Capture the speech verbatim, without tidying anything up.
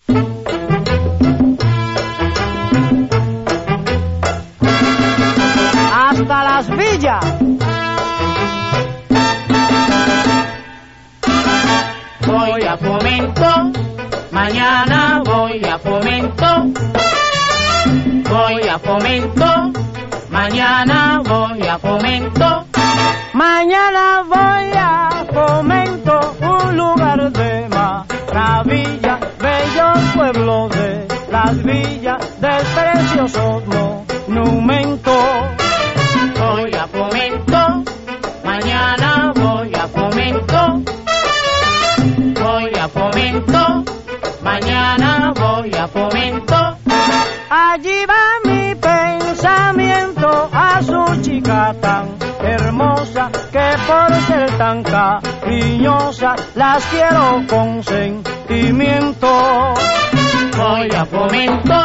Hasta las villas. Voy a Fomento, mañana voy a Fomento. Voy a Fomento, mañana voy a Fomento. Mañana voy a Fomento, un lugar de maravilla, bello pueblo de las villas del precioso monumento. Voy a Fomento, mañana voy a Fomento. Voy a Fomento, mañana voy a Fomento. Allí va mi pensamiento a su chica tan hermosa, que por ser tan cariñosa las quiero con sentimiento. Voy a Fomento,